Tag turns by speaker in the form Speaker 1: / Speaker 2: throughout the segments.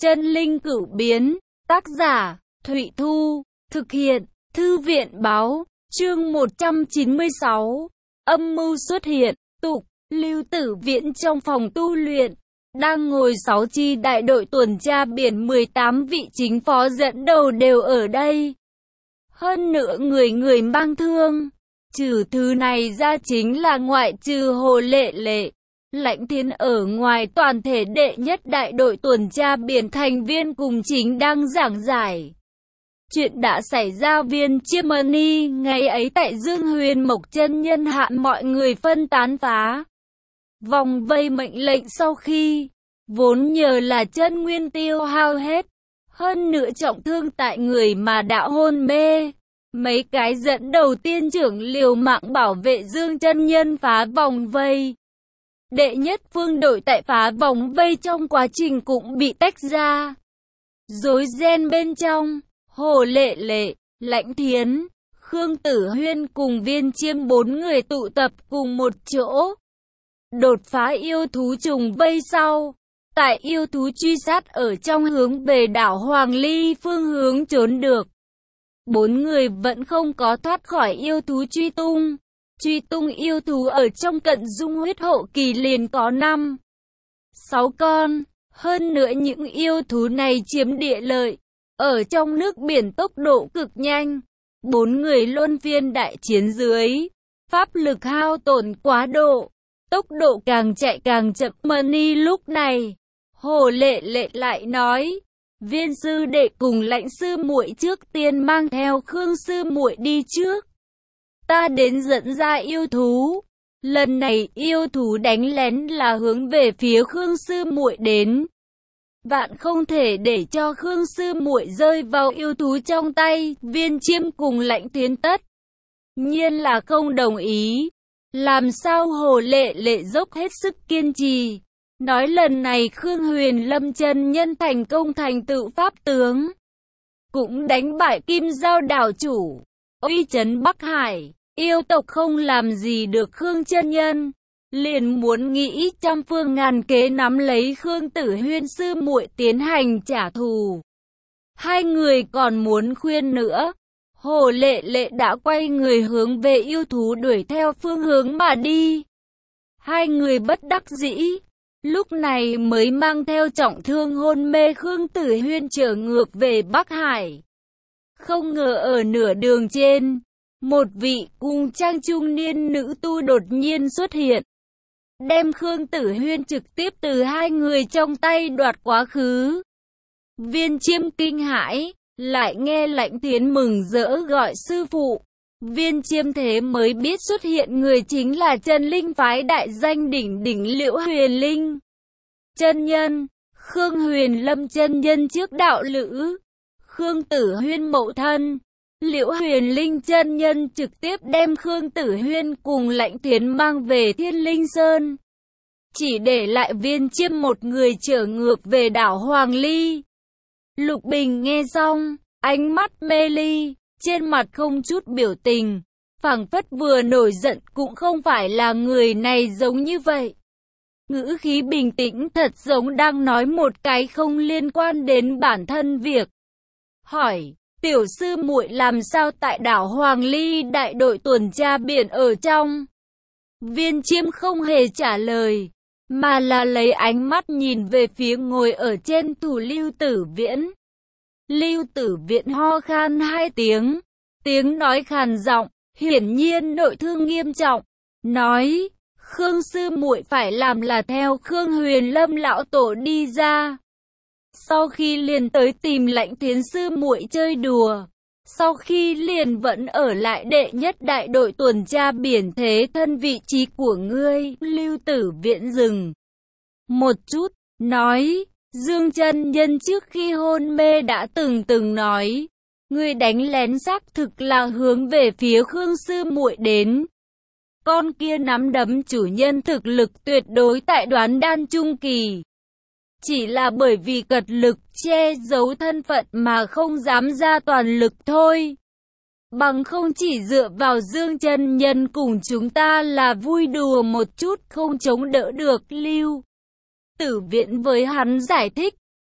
Speaker 1: Chân linh cửu biến, tác giả, Thụy Thu, thực hiện, Thư viện báo, chương 196, âm mưu xuất hiện, tục, Lưu Tử Viễn trong phòng tu luyện, đang ngồi 6 chi đại đội tuần tra biển 18 vị chính phó dẫn đầu đều ở đây. Hơn nữa người mang thương, trừ thứ này ra chính là ngoại trừ Hồ Lệ Lệ, Lãnh Thiên ở ngoài toàn thể đệ nhất đại đội tuần tra biển thành viên cùng chính đang giảng giải. Chuyện đã xảy ra Viên Chiêm Mani ngày ấy tại Dương Huyền Mộc chân nhân hạ mọi người phân tán phá vòng vây mệnh lệnh sau khi vốn nhờ là chân nguyên tiêu hao hết, hơn nữa trọng thương tại người mà đã hôn mê. Mấy cái dẫn đầu tiên trưởng liều mạng bảo vệ Dương chân nhân phá vòng vây. Đệ nhất phương đội tại phá vòng vây trong quá trình cũng bị tách ra. Rối ren bên trong, Hồ Lệ Lệ, Lãnh Thiến, Khương Tử Huyên cùng Viên Chiêm 4 người tụ tập cùng một chỗ. Đột phá yêu thú trùng vây sau. Tại yêu thú truy sát ở trong hướng về đảo Hoàng Ly phương hướng trốn được. 4 người vẫn không có thoát khỏi yêu thú truy tung. Truy tung yêu thú ở trong cận dung huyết hộ kỳ liền có 5-6 con. Hơn nữa những yêu thú này chiếm địa lợi. Ở trong nước biển tốc độ cực nhanh. 4 người luân phiên đại chiến dưới. Pháp lực hao tổn quá độ. Tốc độ càng chạy càng chậm. Mani lúc này, Hồ Lệ Lệ lại nói. Viên sư đệ cùng Lãnh sư muội trước tiên mang theo Khương sư muội đi trước. Ta đến dẫn ra yêu thú. Lần này yêu thú đánh lén là hướng về phía Khương sư muội đến. Vạn không thể để cho Khương sư muội rơi vào yêu thú trong tay. Viên Chiêm cùng Lãnh Thiến tất nhiên là không đồng ý. Làm sao Hồ Lệ Lệ dốc hết sức kiên trì. Nói lần này Khương Huyền Lâm chân nhân thành công thành tựu pháp tướng. Cũng đánh bại Kim Giao đảo chủ. Uy chấn Bắc Hải. Yêu tộc không làm gì được Khương chân nhân. Liền muốn nghĩ trăm phương ngàn kế nắm lấy Khương Tử Huyên sư muội tiến hành trả thù. Hai người còn muốn khuyên nữa. Hồ Lệ Lệ đã quay người hướng về yêu thú đuổi theo phương hướng mà đi. Hai người bất đắc dĩ. Lúc này mới mang theo trọng thương hôn mê Khương Tử Huyên trở ngược về Bắc Hải. Không ngờ ở nửa đường trên, một vị cung trang trung niên nữ tu đột nhiên xuất hiện. Đem Khương Tử Huyên trực tiếp từ hai người trong tay đoạt quá khứ. Viên Chiêm kinh hãi, lại nghe Lãnh Thiến mừng rỡ gọi sư phụ. Viên Chiêm thế mới biết xuất hiện người chính là Chân Linh phái đại danh đỉnh đỉnh Liễu Huyền Linh chân nhân. Khương Huyền Lâm chân nhân trước đạo lữ, Khương Tử Huyên mẫu thân. Liễu Huyền Linh chân nhân trực tiếp đem Khương Tử Huyên cùng Lãnh Thiến mang về Thiên Linh Sơn. Chỉ để lại Viên Chiêm một người trở ngược về đảo Hoàng Ly. Lục Bình nghe xong, ánh mắt mê ly, trên mặt không chút biểu tình, phảng phất vừa nổi giận cũng không phải là người này giống như vậy. Ngữ khí bình tĩnh thật giống đang nói một cái không liên quan đến bản thân việc. Hỏi, tiểu sư muội làm sao tại đảo Hoàng Ly đại đội tuần tra biển ở trong? Viên Chiêm không hề trả lời, mà là lấy ánh mắt nhìn về phía ngồi ở trên thủ Lưu Tử Viễn. Lưu Tử Viễn ho khan 2 tiếng, tiếng nói khàn giọng, hiển nhiên nội thương nghiêm trọng, nói, Khương sư muội phải làm là theo Khương Huyền Lâm lão tổ đi ra. Sau khi liền tới tìm Lãnh Thiến sư muội chơi đùa, sau khi liền vẫn ở lại đệ nhất đại đội tuần tra biển thế thân vị trí của ngươi. Lưu Tử Viễn dừng một chút, nói, Dương chân nhân trước khi hôn mê đã từng nói, ngươi đánh lén xác thực là hướng về phía Khương sư muội đến. Con kia nắm đấm chủ nhân thực lực tuyệt đối tại Đoán Đan trung kỳ. Chỉ là bởi vì cật lực che giấu thân phận mà không dám ra toàn lực thôi. Bằng không chỉ dựa vào Dương chân nhân cùng chúng ta là vui đùa một chút không chống đỡ được. Lưu Tử Viễn với hắn giải thích,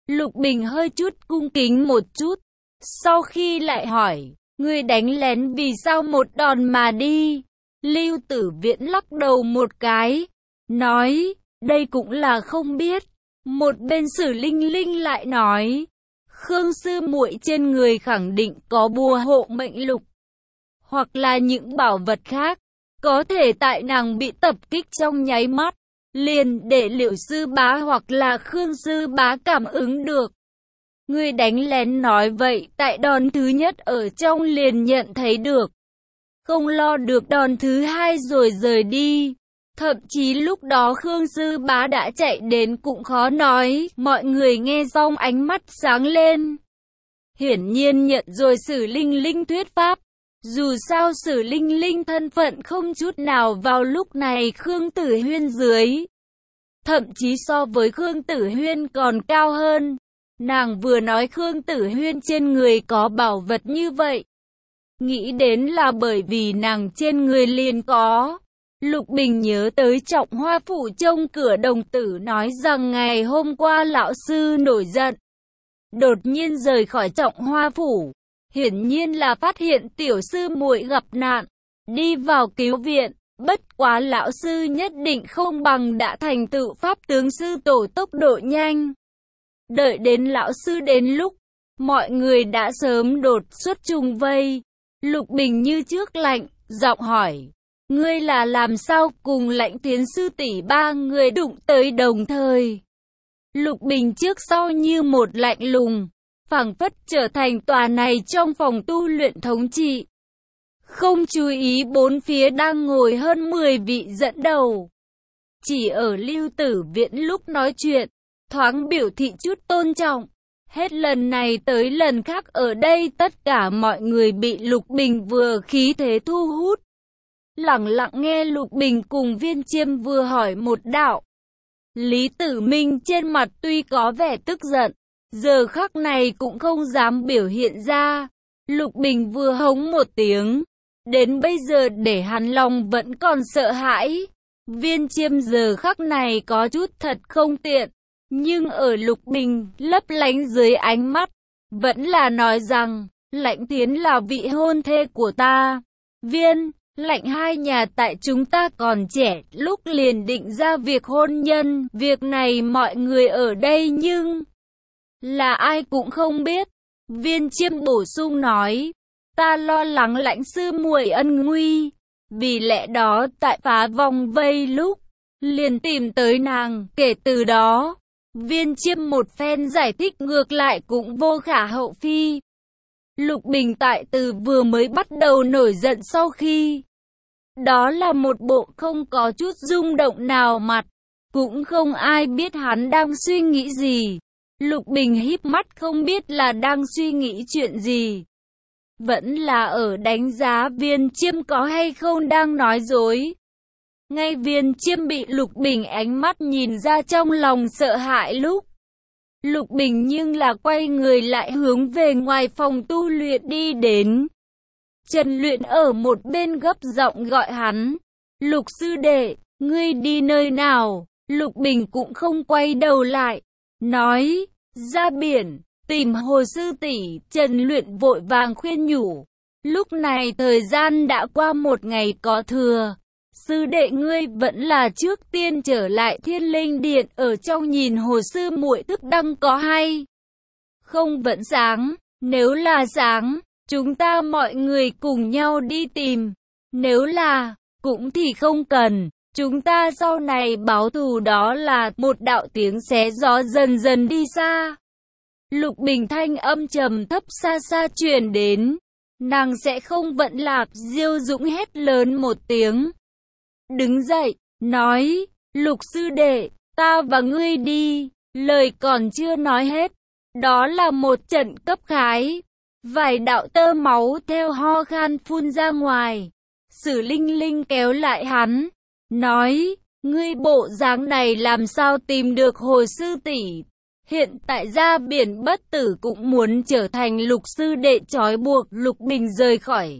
Speaker 1: Lục Bình hơi chút cung kính một chút, sau khi lại hỏi, ngươi đánh lén vì sao một đòn mà đi? Lưu Tử Viễn lắc đầu một cái, nói, đây cũng là không biết. Một bên Sử Linh Linh lại nói, Khương sư muội trên người khẳng định có bùa hộ mệnh lục, hoặc là những bảo vật khác, có thể tại nàng bị tập kích trong nháy mắt, liền để Liệu sư bá hoặc là Khương sư bá cảm ứng được. Ngươi đánh lén nói vậy, tại đòn thứ nhất ở trong liền nhận thấy được, không lo được đòn thứ hai rồi rời đi. Thậm chí lúc đó Khương sư bá đã chạy đến cũng khó nói. Mọi người nghe xong ánh mắt sáng lên, hiển nhiên nhận rồi Sử Linh Linh thuyết pháp. Dù sao Sử Linh Linh thân phận không chút nào vào lúc này Khương Tử Huyên dưới, thậm chí so với Khương Tử Huyên còn cao hơn. Nàng vừa nói Khương Tử Huyên trên người có bảo vật như vậy, nghĩ đến là bởi vì nàng trên người liền có. Lục Bình nhớ tới Trọng Hoa phủ trông cửa đồng tử nói rằng ngày hôm qua lão sư nổi giận, đột nhiên rời khỏi Trọng Hoa phủ, hiển nhiên là phát hiện tiểu sư muội gặp nạn, đi vào cứu viện. Bất quá lão sư nhất định không bằng đã thành tựu pháp tướng sư tổ tốc độ nhanh. Đợi đến lão sư đến lúc, mọi người đã sớm đột xuất trùng vây. Lục Bình như trước lạnh, giọng hỏi, ngươi là làm sao cùng Lãnh Thiến sư tỷ ba người đụng tới đồng thời? Lục Bình trước sau như một lạnh lùng, phảng phất trở thành tòa này trong phòng tu luyện thống trị. Không chú ý bốn phía đang ngồi hơn 10 vị dẫn đầu. Chỉ ở Lưu Tử Viễn lúc nói chuyện, thoáng biểu thị chút tôn trọng. Hết lần này tới lần khác ở đây tất cả mọi người bị Lục Bình vừa khí thế thu hút. Lặng lặng nghe Lục Bình cùng Viên Chiêm vừa hỏi một đạo. Lý Tử Minh trên mặt tuy có vẻ tức giận, giờ khắc này cũng không dám biểu hiện ra. Lục Bình vừa hống một tiếng, đến bây giờ để hắn lòng vẫn còn sợ hãi. Viên Chiêm giờ khắc này có chút thật không tiện, nhưng ở Lục Bình lấp lánh dưới ánh mắt, vẫn là nói rằng, Lãnh Thiến là vị hôn thê của ta. Viên, Lãnh hai nhà tại chúng ta còn trẻ, lúc liền định ra việc hôn nhân, việc này mọi người ở đây nhưng là ai cũng không biết. Viên Chiêm bổ sung nói, ta lo lắng Lãnh sư muội ân nguy, vì lẽ đó tại phá vòng vây lúc, liền tìm tới nàng. Kể từ đó, Viên Chiêm một phen giải thích ngược lại cũng vô khả hậu phi. Lục Bình tại từ vừa mới bắt đầu nổi giận sau khi, đó là một bộ không có chút rung động nào mặt, cũng không ai biết hắn đang suy nghĩ gì. Lục Bình híp mắt không biết là đang suy nghĩ chuyện gì, vẫn là ở đánh giá Viên Chiêm có hay không đang nói dối. Ngay Viên Chiêm bị Lục Bình ánh mắt nhìn ra trong lòng sợ hãi lúc, Lục Bình nhưng là quay người lại hướng về ngoài phòng tu luyện đi đến. Trần Luyện ở một bên gấp giọng gọi hắn, Lục sư đệ, ngươi đi nơi nào? Lục Bình cũng không quay đầu lại, nói, ra biển, tìm Hồ sư tỷ. Trần Luyện vội vàng khuyên nhủ, lúc này thời gian đã qua một ngày có thừa. Sư đệ ngươi vẫn là trước tiên trở lại Thiên Linh Điện ở trong nhìn Hồ sư muội thức đăng có hay không vẫn sáng, nếu là sáng, chúng ta mọi người cùng nhau đi tìm, nếu là cũng thì không cần, chúng ta sau này báo thù. Đó là một đạo tiếng xé gió dần dần đi xa. Lục Bình thanh âm trầm thấp xa xa truyền đến, nàng sẽ không vận lạc. Diêu Dũng hét lớn một tiếng, đứng dậy, nói, Lục sư đệ, ta và ngươi đi. Lời còn chưa nói hết, đó là một trận cấp khái, vài đạo tơ máu theo ho khan phun ra ngoài. Sử Linh Linh kéo lại hắn, nói, ngươi bộ dáng này làm sao tìm được Hồ sư tỷ? Hiện tại ra biển bất tử cũng muốn trở thành Lục sư đệ trói buộc. Lục Bình rời khỏi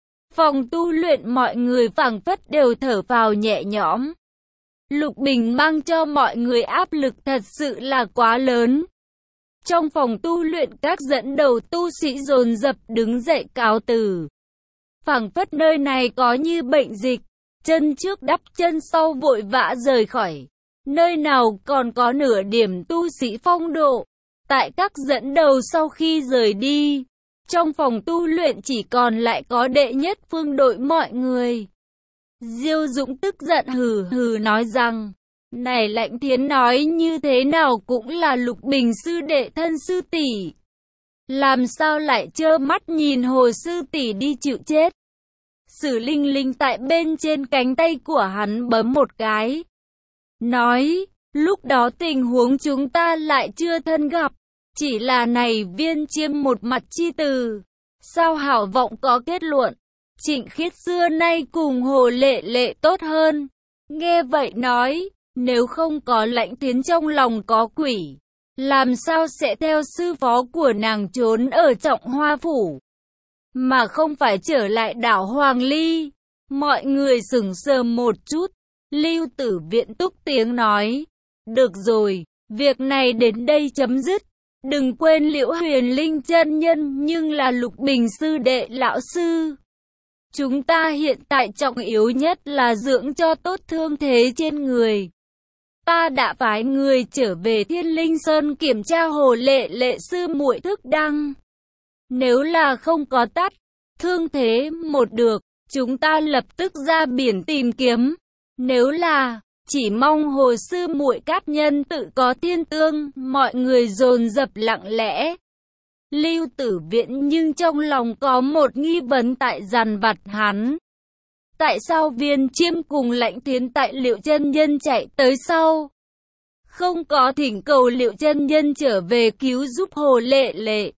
Speaker 1: phòng tu luyện, mọi người phảng phất đều thở phào nhẹ nhõm. Lục Bình mang cho mọi người áp lực thật sự là quá lớn. Trong phòng tu luyện, các dẫn đầu tu sĩ dồn dập đứng dậy cáo từ. Phảng phất nơi này có như bệnh dịch, chân trước đắp chân sau vội vã rời khỏi. Nơi nào còn có nửa điểm tu sĩ phong độ. Tại các dẫn đầu sau khi rời đi, trong phòng tu luyện chỉ còn lại có đệ nhất phương đội mọi người. Diêu Dũng tức giận hừ hừ nói rằng, này Lãnh Thiến nói như thế nào cũng là Lục Bình sư đệ thân sư tỷ, làm sao lại trơ mắt nhìn Hồ sư tỷ đi chịu chết. Sử Linh Linh tại bên trên cánh tay của hắn bấm một cái, nói, lúc đó tình huống chúng ta lại chưa thân gặp, chỉ là này Viên Chiêm một mặt chi từ, sao hảo vọng có kết luận, Trịnh Khiết xưa nay cùng Hồ Lệ Lệ tốt hơn. Nghe vậy nói, nếu không có Lãnh Thiến trong lòng có quỷ, làm sao sẽ theo sư phó của nàng trốn ở Trọng Hoa Phủ, mà không phải trở lại đảo Hoàng Ly. Mọi người sững sờ một chút. Lưu Tử Viễn túc tiếng nói, được rồi, việc này đến đây chấm dứt. Đừng quên Liễu Huyền Linh chân nhân nhưng là Lục Bình sư đệ lão sư. Chúng ta hiện tại trọng yếu nhất là dưỡng cho tốt thương thế trên người. Ta đã phái người trở về Thiên Linh Sơn kiểm tra Hồ Lệ Lệ sư muội thức đăng. Nếu là không có tắt thương thế một được, chúng ta lập tức ra biển tìm kiếm. Nếu là chỉ mong Hồ sư muội cát nhân tự có thiên tương. Mọi người dồn dập lặng lẽ. Lưu Tử Viễn nhưng trong lòng có một nghi vấn tại dằn vặt hắn. Tại sao Viên Chiêm cùng Lãnh Thiến tại Liệu chân nhân chạy tới sau, không có thỉnh cầu Liệu chân nhân trở về cứu giúp Hồ Lệ Lệ?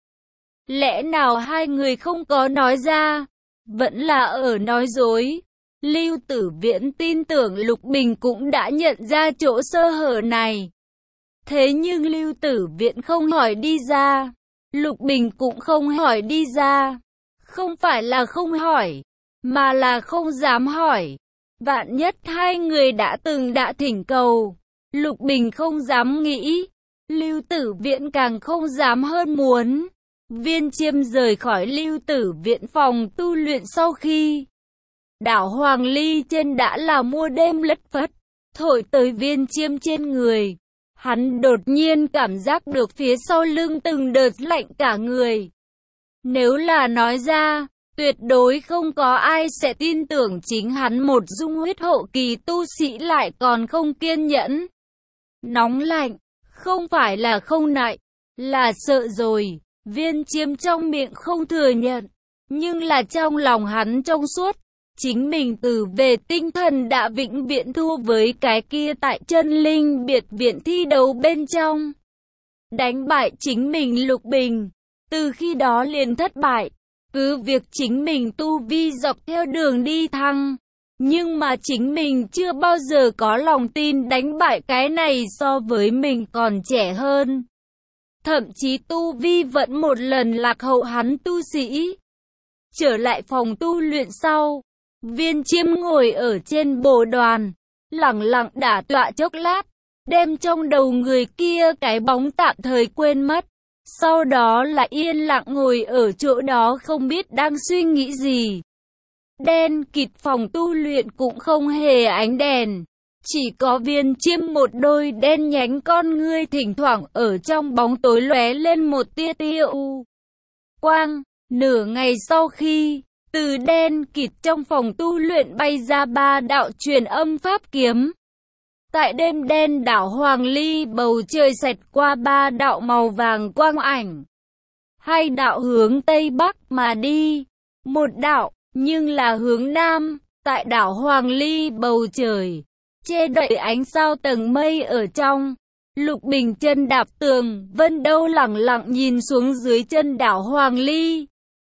Speaker 1: Lẽ nào hai người không có nói ra, vẫn là ở nói dối? Lưu Tử Viễn tin tưởng Lục Bình cũng đã nhận ra chỗ sơ hở này. Thế nhưng Lưu Tử Viễn không hỏi đi ra, Lục Bình cũng không hỏi đi ra. Không phải là không hỏi, mà là không dám hỏi. Vạn nhất hai người đã thỉnh cầu, Lục Bình không dám nghĩ, Lưu Tử Viễn càng không dám hơn muốn. Viên Chiêm rời khỏi Lưu Tử Viễn phòng tu luyện sau khi đảo Hoàng Ly trên đã là mùa đêm lất phất, thổi tới Viên Chiêm trên người. Hắn đột nhiên cảm giác được phía sau lưng từng đợt lạnh cả người. Nếu là nói ra, tuyệt đối không có ai sẽ tin tưởng chính hắn một dung huyết hậu kỳ tu sĩ lại còn không kiên nhẫn. Nóng lạnh, không phải là không nại, là sợ rồi. Viên Chiêm trong miệng không thừa nhận, nhưng là trong lòng hắn trong suốt. Chính mình từ về tinh thần đã vĩnh viễn thua với cái kia tại Chân Linh biệt viện thi đấu bên trong. Đánh bại chính mình Lục Bình, từ khi đó liền thất bại. Cứ việc chính mình tu vi dọc theo đường đi thăng, nhưng mà chính mình chưa bao giờ có lòng tin đánh bại cái này so với mình còn trẻ hơn. Thậm chí tu vi vẫn một lần lạc hậu hắn tu sĩ. Trở lại phòng tu luyện sau, Viên Chiêm ngồi ở trên bồ đoàn, lẳng lặng đả tọa chốc lát, đem trong đầu người kia cái bóng tạm thời quên mất. Sau đó là yên lặng ngồi ở chỗ đó không biết đang suy nghĩ gì. Đen kịt phòng tu luyện cũng không hề ánh đèn, chỉ có Viên Chiêm một đôi đen nhánh con ngươi thỉnh thoảng ở trong bóng tối lóe lên một tia tia u quang. Nửa ngày sau khi từ đen kịt trong phòng tu luyện bay ra ba đạo truyền âm pháp kiếm. Tại đêm đen đảo Hoàng Ly, bầu trời xẹt qua ba đạo màu vàng quang ảnh. Hai đạo hướng Tây Bắc mà đi, một đạo nhưng là hướng Nam. Tại đảo Hoàng Ly, bầu trời che đậy ánh sao tầng mây ở trong. Lục Bình chân đạp tường vân đâu lẳng lặng nhìn xuống dưới chân đảo Hoàng Ly.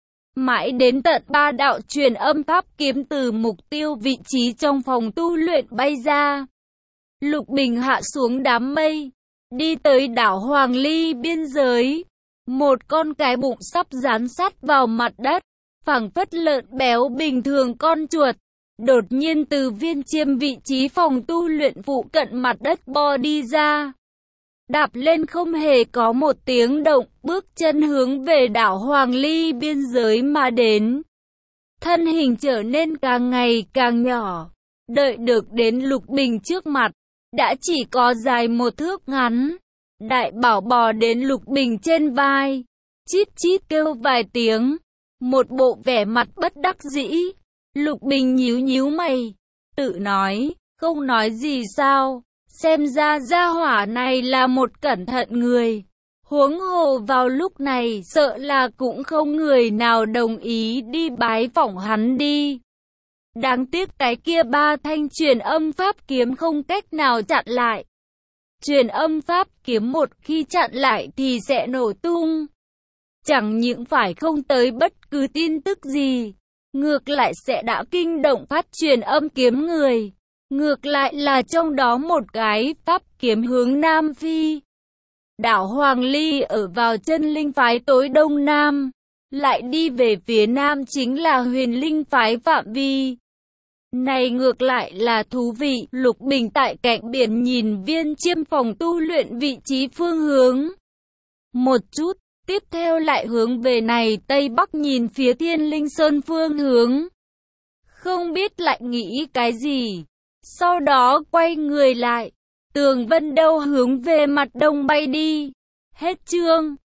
Speaker 1: Mãi đến tận ba đạo truyền âm pháp kiếm từ mục tiêu vị trí trong phòng tu luyện bay ra. Lục Bình hạ xuống đám mây, đi tới đảo Hoàng Ly biên giới. Một con cái bụng sắp dán sát vào mặt đất, phảng phất lợn béo bình thường con chuột. Đột nhiên từ Viên Chiêm vị trí phòng tu luyện phụ cận mặt đất bò đi ra. đạp lên không hề có một tiếng động, bước chân hướng về đảo Hoàng Ly biên giới mà đến. Thân hình trở nên càng ngày càng nhỏ, đợi được đến Lục Bình trước mặt, đã chỉ có dài một thước ngắn. Đại Bảo bò đến Lục Bình trên vai, chít chít kêu vài tiếng, một bộ vẻ mặt bất đắc dĩ. Lục Bình nhíu nhíu mày, tự nói, không nói gì sao, xem ra gia hỏa này là một cẩn thận người. Huống hồ vào lúc này sợ là cũng không người nào đồng ý đi bái phỏng hắn đi. Đáng tiếc cái kia 3 thanh truyền âm pháp kiếm không cách nào chặn lại. Truyền âm pháp kiếm một khi chặn lại thì sẽ nổ tung. Chẳng những phải không tới bất cứ tin tức gì, ngược lại sẽ đã kinh động phát truyền âm kiếm người. Ngược lại là trong đó một cái pháp kiếm hướng Nam Phi. Đảo Hoàng Ly ở vào chân linh phái tối đông nam, lại đi về phía nam chính là huyền linh phái phạm vi. Này ngược lại là thú vị, Lục Bình tại cạnh biển nhìn Viên Chiêm phòng tu luyện vị trí phương hướng. Một chút, tiếp theo lại hướng về này Tây Bắc nhìn phía Thiên Linh Sơn phương hướng. Không biết lại nghĩ cái gì, sau đó quay người lại, Tường Vân Đâu hướng về mặt đông bay đi. Hết chương.